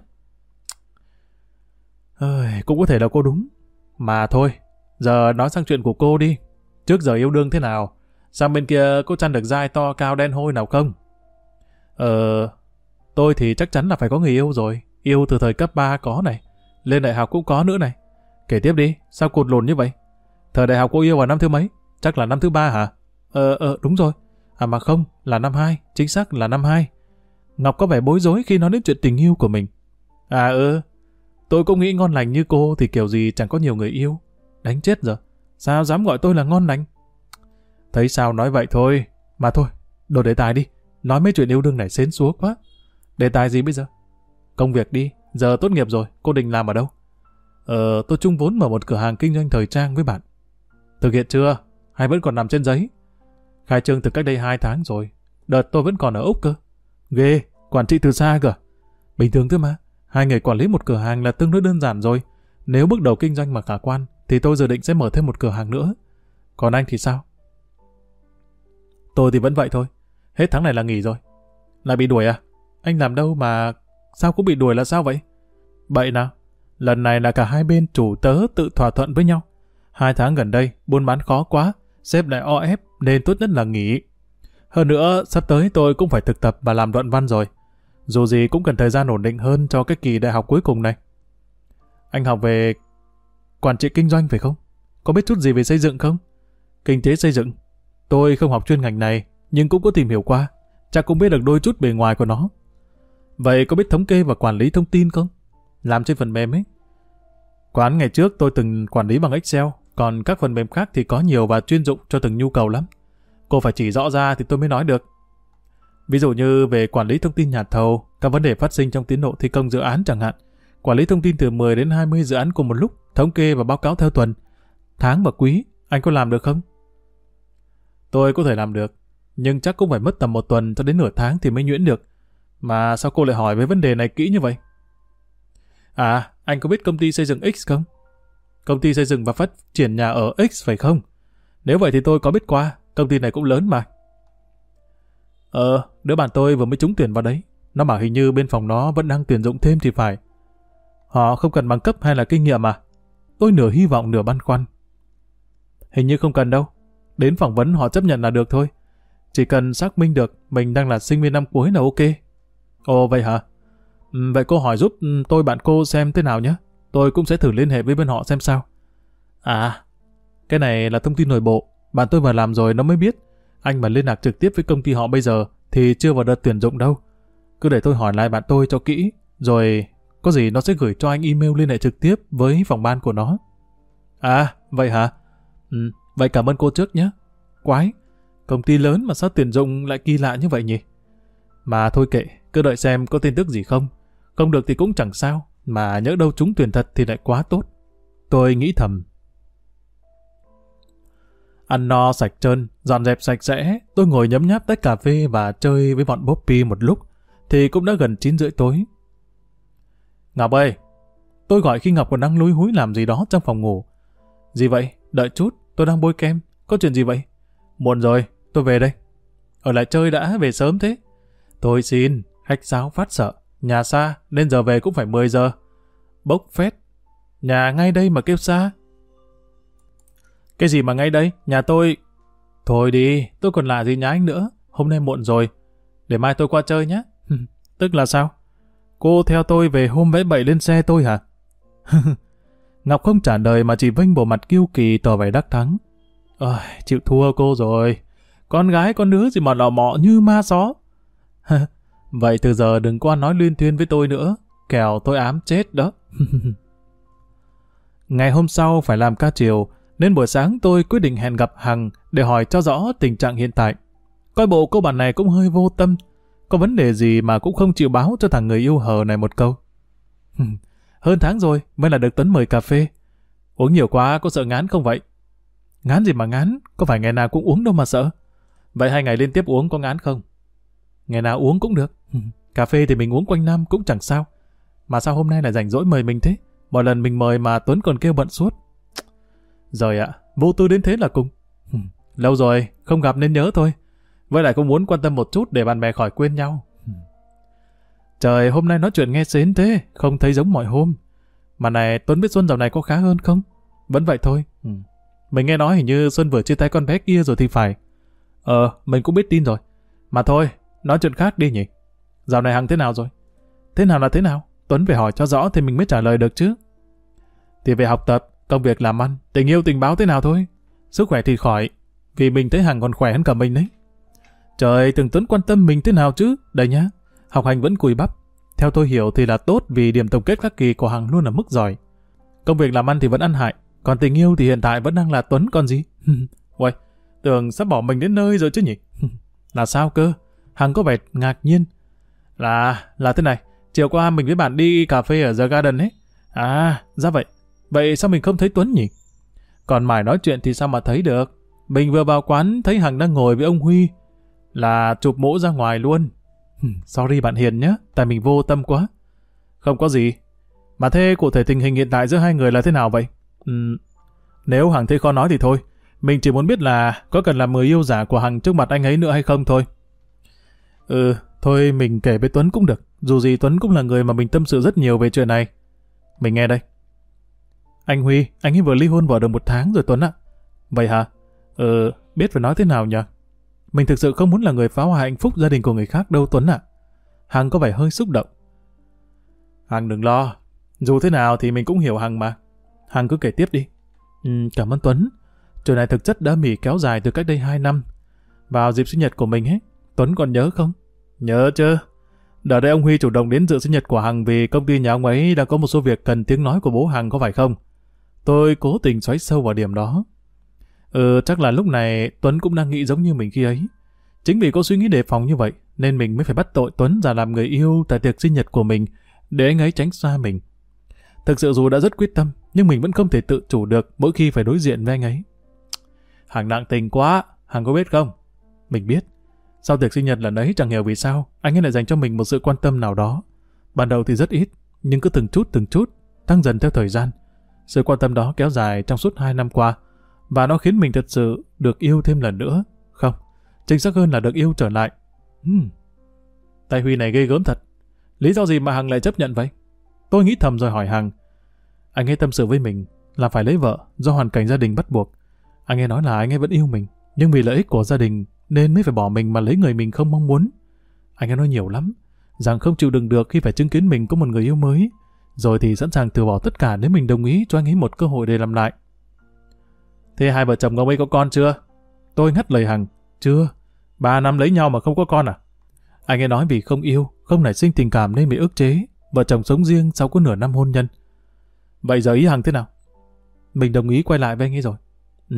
Cũng có thể là cô đúng. Mà thôi, giờ nói sang chuyện của cô đi. Trước giờ yêu đương thế nào? Sang bên kia có chăn được dai to cao đen hôi nào không? Tôi thì chắc chắn là phải có người yêu rồi. Yêu từ thời cấp 3 có này. Lên đại học cũng có nữa này. Kể tiếp đi, sao cụt lùn như vậy? Thời đại học cô yêu vào năm thứ mấy? Chắc là năm thứ 3 hả? Đúng rồi. Mà không, là năm 2, chính xác là năm 2. Ngọc có vẻ bối rối khi nói đến chuyện tình yêu của mình. Tôi cũng nghĩ ngon lành như cô thì kiểu gì chẳng có nhiều người yêu. Đánh chết giờ. Sao dám gọi tôi là ngon lành? Thấy sao nói vậy thôi. Mà thôi, đổi đề tài đi. Nói mấy chuyện yêu đương này sến súa quá. Đề tài gì bây giờ? Công việc đi. Giờ tốt nghiệp rồi, cô định làm ở đâu? Tôi chung vốn mở một cửa hàng kinh doanh thời trang với bạn. Thực hiện chưa? Hay vẫn còn nằm trên giấy? Khai trương từ cách đây 2 tháng rồi. Đợt tôi vẫn còn ở Úc cơ. Ghê, quản trị từ xa cơ. Bình thường thôi mà. 2 người quản lý một cửa hàng là tương đối đơn giản rồi. Nếu bước đầu kinh doanh mà khả quan, thì tôi dự định sẽ mở thêm một cửa hàng nữa. Còn anh thì sao? Tôi thì vẫn vậy thôi. Hết tháng này là nghỉ rồi. Lại bị đuổi à? Anh làm đâu mà... Sao cũng bị đuổi là sao vậy? Bậy nào. Lần này là cả hai bên chủ tớ tự thỏa thuận với nhau. 2 tháng gần đây, buôn bán khó quá. Sếp lại o ép nên tốt nhất là nghỉ. Hơn nữa, sắp tới tôi cũng phải thực tập và làm luận văn rồi. Dù gì cũng cần thời gian ổn định hơn cho cái kỳ đại học cuối cùng này. Anh học về quản trị kinh doanh phải không? Có biết chút gì về xây dựng không? Kinh tế xây dựng. Tôi không học chuyên ngành này, nhưng cũng có tìm hiểu qua. chắc cũng biết được đôi chút bề ngoài của nó. Vậy có biết thống kê và quản lý thông tin không? Làm trên phần mềm ấy. Quán ngày trước tôi từng quản lý bằng Excel, còn các phần mềm khác thì có nhiều và chuyên dụng cho từng nhu cầu lắm. Cô phải chỉ rõ ra thì tôi mới nói được. Ví dụ như về quản lý thông tin nhà thầu, các vấn đề phát sinh trong tiến độ thi công dự án chẳng hạn. Quản lý thông tin từ 10 đến 20 dự án cùng một lúc, thống kê và báo cáo theo tuần, tháng và quý. Anh có làm được không? Tôi có thể làm được, nhưng chắc cũng phải mất tầm 1 tuần cho đến nửa tháng thì mới nhuyễn được. Mà sao cô lại hỏi về vấn đề này kỹ như vậy? À, anh có biết công ty xây dựng X không? Công ty xây dựng và phát triển nhà ở X phải không? Nếu vậy thì tôi có biết qua, công ty này cũng lớn mà. Đứa bạn tôi vừa mới trúng tuyển vào đấy. Nó bảo hình như bên phòng nó vẫn đang tuyển dụng thêm thì phải. Họ không cần bằng cấp hay là kinh nghiệm à? Tôi nửa hy vọng nửa băn khoăn. Hình như không cần đâu. Đến phỏng vấn họ chấp nhận là được thôi. Chỉ cần xác minh được mình đang là sinh viên năm cuối là ok. Ồ vậy hả? Vậy cô hỏi giúp tôi bạn cô xem thế nào nhé. Tôi cũng sẽ thử liên hệ với bên họ xem sao. À, cái này là thông tin nội bộ. Bạn tôi mà làm rồi nó mới biết. Anh mà liên lạc trực tiếp với công ty họ bây giờ thì chưa vào đợt tuyển dụng đâu. Cứ để tôi hỏi lại bạn tôi cho kỹ. Rồi có gì nó sẽ gửi cho anh email liên hệ trực tiếp với phòng ban của nó. À, vậy hả? Vậy cảm ơn cô trước nhé. Quái, công ty lớn mà sao tuyển dụng lại kỳ lạ như vậy nhỉ? Mà thôi kệ, cứ đợi xem có tin tức gì không. Không được thì cũng chẳng sao, mà nhỡ đâu trúng tuyển thật thì lại quá tốt. Tôi nghĩ thầm. Ăn no sạch trơn, dọn dẹp sạch sẽ, tôi ngồi nhấm nháp tách cà phê và chơi với bọn Bobby một lúc, thì cũng đã gần 9:30 tối. Ngọc ơi! Tôi gọi khi Ngọc còn đang lúi húi làm gì đó trong phòng ngủ. Gì vậy? Đợi chút, tôi đang bôi kem. Có chuyện gì vậy? Muộn rồi, tôi về đây. Ở lại chơi đã, về sớm thế. Tôi xin, khách sáo phát sợ. Nhà xa, nên giờ về cũng phải 10 giờ. Bốc phét. Nhà ngay đây mà kêu xa. Cái gì mà ngay đây? Nhà tôi... Thôi đi, tôi còn lạ gì nhà anh nữa. Hôm nay muộn rồi. Để mai tôi qua chơi nhé. Tức là sao? Cô theo tôi về hôm vẽ bậy lên xe tôi hả? Ngọc không trả lời mà chỉ vênh bộ mặt kiêu kỳ tỏ vẻ đắc thắng. Chịu thua cô rồi. Con gái con đứa gì mà lọ mọ như ma xó. Vậy từ giờ đừng có nói luyên thuyên với tôi nữa. Kẻo tôi ám chết đó. Ngày hôm sau phải làm ca chiều, nên buổi sáng tôi quyết định hẹn gặp Hằng để hỏi cho rõ tình trạng hiện tại. Coi bộ cô bạn này cũng hơi vô tâm. Có vấn đề gì mà cũng không chịu báo cho thằng người yêu hờ này một câu. Hơn tháng rồi mới là được Tuấn mời cà phê. Uống nhiều quá có sợ ngán không vậy? Ngán gì mà ngán, có phải ngày nào cũng uống đâu mà sợ. Vậy 2 ngày liên tiếp uống có ngán không? Ngày nào uống cũng được. Cà phê thì mình uống quanh năm cũng chẳng sao. Mà sao hôm nay lại rảnh rỗi mời mình thế? Mỗi lần mình mời mà Tuấn còn kêu bận suốt. Rồi ạ, vô tư đến thế là cùng. Lâu rồi, không gặp nên nhớ thôi. Với lại cũng muốn quan tâm một chút để bạn bè khỏi quên nhau. Trời, hôm nay nói chuyện nghe sến thế, không thấy giống mọi hôm. Mà này, Tuấn biết Xuân dạo này có khá hơn không? Vẫn vậy thôi. Mình nghe nói hình như Xuân vừa chia tay con bé kia rồi thì phải. Mình cũng biết tin rồi. Mà thôi, nói chuyện khác đi nhỉ. Dạo này Hằng thế nào rồi? Thế nào là thế nào? Tuấn phải hỏi cho rõ thì mình mới trả lời được chứ. Thì về học tập, công việc làm ăn, tình yêu tình báo thế nào thôi. Sức khỏe thì khỏi, vì mình thấy Hằng còn khỏe hơn cả mình đấy. Trời, tưởng Tuấn quan tâm mình thế nào chứ. Đây nhá, học hành vẫn cùi bắp. Theo tôi hiểu thì là tốt vì điểm tổng kết các kỳ của Hằng luôn ở mức giỏi. Công việc làm ăn thì vẫn ăn hại, còn tình yêu thì hiện tại vẫn đang là Tuấn còn gì. Uầy, tưởng sắp bỏ mình đến nơi rồi chứ nhỉ. Là sao cơ? Hằng có vẻ ngạc nhiên. Là thế này, chiều qua mình với bạn đi cà phê ở The Garden ấy. À, ra vậy. Vậy sao mình không thấy Tuấn nhỉ? Còn mải nói chuyện thì sao mà thấy được. Mình vừa vào quán thấy Hằng đang ngồi với ông Huy. Là chụp mũ ra ngoài luôn. Sorry bạn Hiền nhé, tại mình vô tâm quá. Không có gì. Mà thế cụ thể tình hình hiện tại giữa hai người là thế nào vậy? Nếu Hằng thấy khó nói thì thôi. Mình chỉ muốn biết là có cần làm người yêu giả của Hằng trước mặt anh ấy nữa hay không thôi. Thôi mình kể với Tuấn cũng được. Dù gì Tuấn cũng là người mà mình tâm sự rất nhiều về chuyện này. Mình nghe đây. Anh Huy, anh ấy vừa ly hôn vợ được 1 tháng rồi Tuấn ạ. Vậy hả? Biết phải nói thế nào nhỉ? Mình thực sự không muốn là người phá hoại hạnh phúc gia đình của người khác đâu Tuấn ạ. Hằng có vẻ hơi xúc động. Hằng đừng lo. Dù thế nào thì mình cũng hiểu Hằng mà. Hằng cứ kể tiếp đi. Cảm ơn Tuấn. Chuyện này thực chất đã bị kéo dài từ cách đây 2 năm. Vào dịp sinh nhật của mình ấy, Tuấn còn nhớ không? Nhớ chứ. Đợt đây ông Huy chủ động đến dự sinh nhật của Hằng vì công ty nhà ông ấy đang có một số việc cần tiếng nói của bố Hằng có phải không? Tôi cố tình xoáy sâu vào điểm đó. Chắc là lúc này Tuấn cũng đang nghĩ giống như mình khi ấy. Chính vì có suy nghĩ đề phòng như vậy nên mình mới phải bắt tội Tuấn ra làm người yêu tại tiệc sinh nhật của mình để anh ấy tránh xa mình. Thực sự dù đã rất quyết tâm nhưng mình vẫn không thể tự chủ được mỗi khi phải đối diện với anh ấy. Hằng nặng tình quá, Hằng có biết không? Mình biết. Sau tiệc sinh nhật lần ấy chẳng hiểu vì sao anh ấy lại dành cho mình một sự quan tâm nào đó. Ban đầu thì rất ít, nhưng cứ từng chút, tăng dần theo thời gian. Sự quan tâm đó kéo dài trong suốt 2 năm qua, và nó khiến mình thật sự được yêu thêm lần nữa. Không, chính xác hơn là được yêu trở lại. Tay Huy này ghê gớm thật. Lý do gì mà Hằng lại chấp nhận vậy? Tôi nghĩ thầm rồi hỏi Hằng. Anh ấy tâm sự với mình là phải lấy vợ do hoàn cảnh gia đình bắt buộc. Anh ấy nói là anh ấy vẫn yêu mình, nhưng vì lợi ích của gia đình nên mới phải bỏ mình mà lấy người mình không mong muốn. Anh ấy nói nhiều lắm, rằng không chịu đựng được khi phải chứng kiến mình có một người yêu mới, rồi thì sẵn sàng từ bỏ tất cả nếu mình đồng ý cho anh ấy một cơ hội để làm lại. Thế hai vợ chồng ông ấy có con chưa? Tôi ngắt lời Hằng. Chưa. 3 năm lấy nhau mà không có con à? Anh ấy nói vì không yêu, không nảy sinh tình cảm nên bị ức chế. Vợ chồng sống riêng sau có nửa năm hôn nhân. Vậy giờ ý Hằng thế nào? Mình đồng ý quay lại với anh ấy rồi.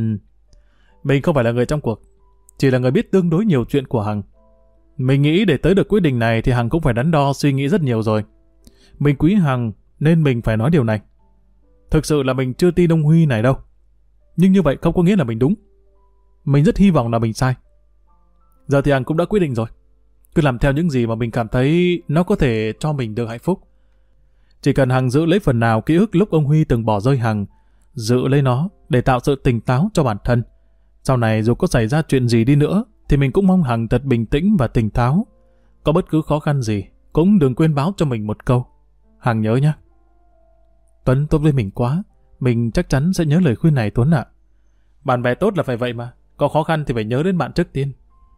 Mình không phải là người trong cuộc, chỉ là người biết tương đối nhiều chuyện của Hằng. Mình nghĩ để tới được quyết định này thì Hằng cũng phải đắn đo suy nghĩ rất nhiều rồi. Mình quý Hằng nên mình phải nói điều này. Thực sự là mình chưa tin ông Huy này đâu. Nhưng như vậy không có nghĩa là mình đúng. Mình rất hy vọng là mình sai. Giờ thì Hằng cũng đã quyết định rồi. Cứ làm theo những gì mà mình cảm thấy nó có thể cho mình được hạnh phúc. Chỉ cần Hằng giữ lấy phần nào ký ức lúc ông Huy từng bỏ rơi Hằng, giữ lấy nó để tạo sự tỉnh táo cho bản thân. Sau này dù có xảy ra chuyện gì đi nữa thì mình cũng mong Hằng thật bình tĩnh và tỉnh táo. Có bất cứ khó khăn gì cũng đừng quên báo cho mình một câu. Hằng nhớ nhé. Tuấn tốt với mình quá. Mình chắc chắn sẽ nhớ lời khuyên này Tuấn ạ. Bạn bè tốt là phải vậy mà. Có khó khăn thì phải nhớ đến bạn trước tiên.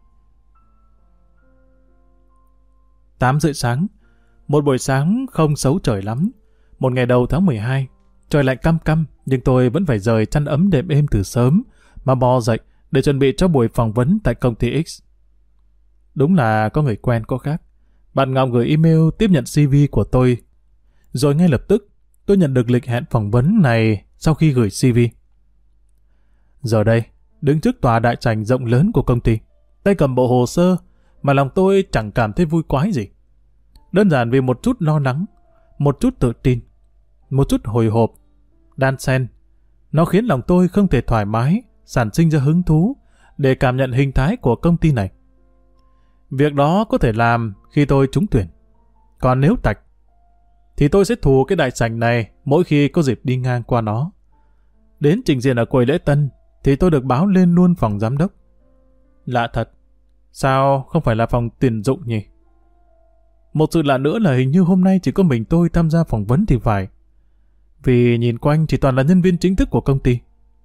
8 rưỡi sáng. Một buổi sáng không xấu trời lắm. Một ngày đầu tháng 12. Trời lạnh căm căm nhưng tôi vẫn phải rời chăn ấm đệm êm từ sớm mà bò dậy để chuẩn bị cho buổi phỏng vấn tại công ty X. Đúng là có người quen có khác. Bạn Ngọc gửi email tiếp nhận CV của tôi. Rồi ngay lập tức tôi nhận được lịch hẹn phỏng vấn này sau khi gửi CV. Giờ đây, đứng trước tòa đại sảnh rộng lớn của công ty, tay cầm bộ hồ sơ mà lòng tôi chẳng cảm thấy vui quái gì. Đơn giản vì một chút lo lắng, một chút tự tin, một chút hồi hộp, đan xen. Nó khiến lòng tôi không thể thoải mái, sản sinh ra hứng thú để cảm nhận hình thái của công ty này. Việc đó có thể làm khi tôi trúng tuyển. Còn nếu tạch, thì tôi sẽ thù cái đại sảnh này mỗi khi có dịp đi ngang qua nó. Đến trình diện ở quầy lễ tân thì tôi được báo lên luôn phòng giám đốc. Lạ thật, sao không phải là phòng tuyển dụng nhỉ? Một sự lạ nữa là hình như hôm nay chỉ có mình tôi tham gia phỏng vấn thì phải. Vì nhìn quanh chỉ toàn là nhân viên chính thức của công ty.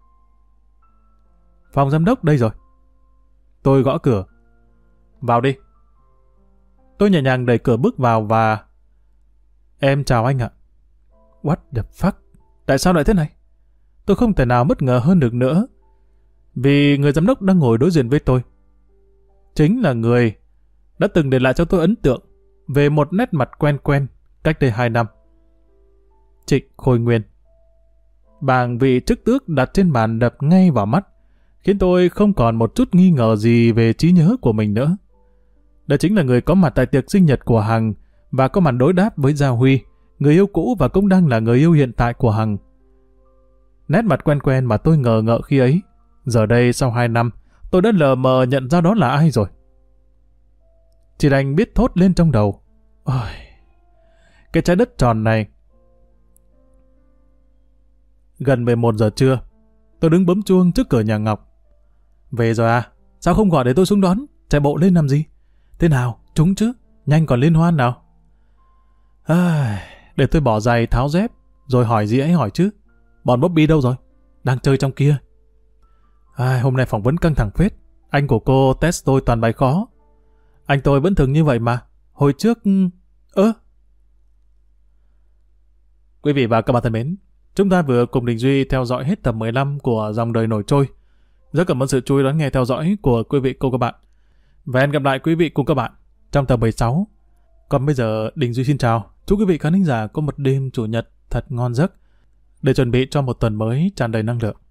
Phòng giám đốc đây rồi. Tôi gõ cửa. Vào đi. Tôi nhẹ nhàng đẩy cửa bước vào và... Em chào anh ạ. What the fuck? Tại sao lại thế này? Tôi không thể nào bất ngờ hơn được nữa. Vì người giám đốc đang ngồi đối diện với tôi chính là người đã từng để lại cho tôi ấn tượng về một nét mặt quen quen cách đây 2 năm. Trịnh Khôi Nguyên. Bảng vị chức tước đặt trên bàn đập ngay vào mắt, khiến tôi không còn một chút nghi ngờ gì về trí nhớ của mình nữa. Đó chính là người có mặt tại tiệc sinh nhật của Hằng và có màn đối đáp với Gia Huy, người yêu cũ và cũng đang là người yêu hiện tại của Hằng. Nét mặt quen quen mà tôi ngờ ngợ khi ấy, giờ đây sau 2 năm, tôi đã lờ mờ nhận ra đó là ai rồi. Chỉ đành biết thốt lên trong đầu. Ôi, cái trái đất tròn này. Gần 11 giờ trưa, tôi đứng bấm chuông trước cửa nhà Ngọc. Về rồi à? Sao không gọi để tôi xuống đón? Chạy bộ lên làm gì? Thế nào? Trúng chứ? Nhanh còn liên hoan nào? Để tôi bỏ giày tháo dép, rồi hỏi gì ấy hỏi chứ. Bọn Bobby đâu rồi? Đang chơi trong kia. Hôm nay phỏng vấn căng thẳng phết. Anh của cô test tôi toàn bài khó. Anh tôi vẫn thường như vậy mà. Hồi trước... Quý vị và các bạn thân mến, chúng ta vừa cùng Đình Duy theo dõi hết tập 15 của Dòng Đời Nổi Trôi. Rất cảm ơn sự chú ý đón nghe theo dõi của quý vị cùng các bạn. Và hẹn gặp lại quý vị cùng các bạn trong tập 16. Còn bây giờ Đình Duy xin chào. Chúc quý vị khán thính giả có một đêm chủ nhật thật ngon giấc để chuẩn bị cho một tuần mới tràn đầy năng lượng.